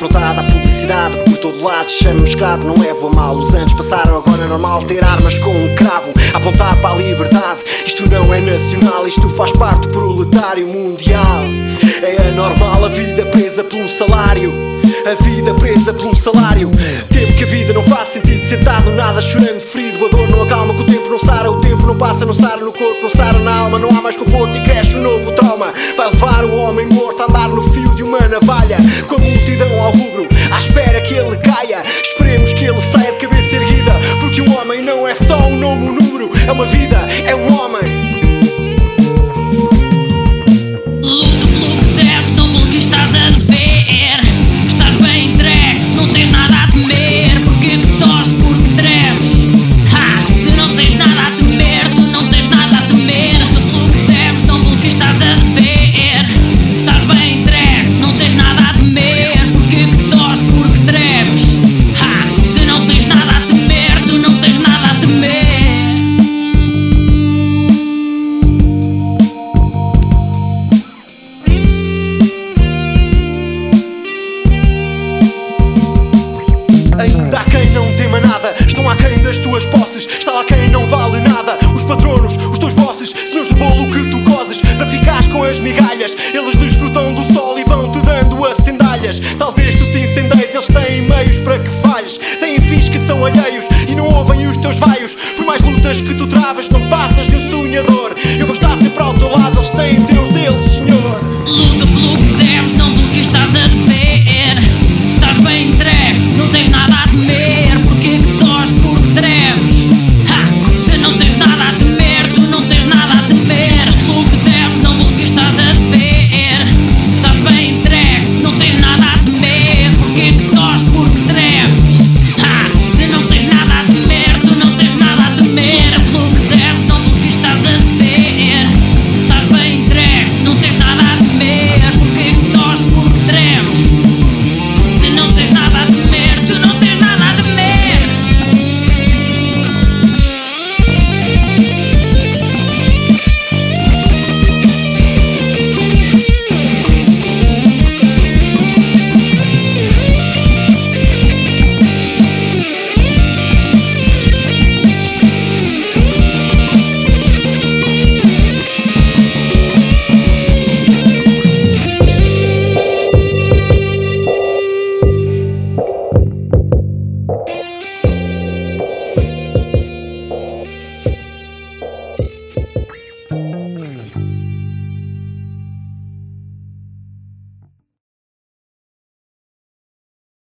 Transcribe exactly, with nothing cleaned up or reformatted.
confrontada à publicidade, por todo lado chama-me escravo. Não levo a mal, os anos passaram, agora é normal ter armas com um cravo a apontar para a liberdade. Isto não é nacional, isto faz parte do proletário mundial. É anormal a vida presa por um salário, a vida presa por um salário. Temo que a vida não faz sentido, sentado no nada, chorando ferido. A dor não acalma, que o tempo não sara, o tempo não passa, não sara no corpo, não sara na alma. Não há mais conforto e cresce um novo trauma. Vai levar o homem morto a andar no fio de uma navalha, com a multidão ao rubro, à espera que ele caia. Esperemos que ele saia de cabeça erguida, porque um homem não é só um nome, um número, é uma vida, é um homem. Luta pelo que deves, não pelo que estás a dever. Estás bem entregue, não tens nada a temer. Porque tu torces, porque tremes. Ha! Se não tens nada a temer, tu não tens nada a temer. Luta pelo que deves, não pelo que estás a dever. Estás bem entregue, não tens nada a temer. Porque tu torces, porque tremes. Ha! Se não tens nada a temer, tu não tens nada a temer. Ainda há quem não tema nada, estão aquém das tuas posses. Está lá quem não vale nada, os patronos, os teus bosses, senhores do bolo que tu cozes, para ficares com as migalhas. Eles desfrutam do sol e vão-te dando as sandálias. Talvez tu te incendeies, eles têm meios para que falhes. Têm fins que são alheios e não ouvem os teus vaios. Por mais lutas que tu travas, não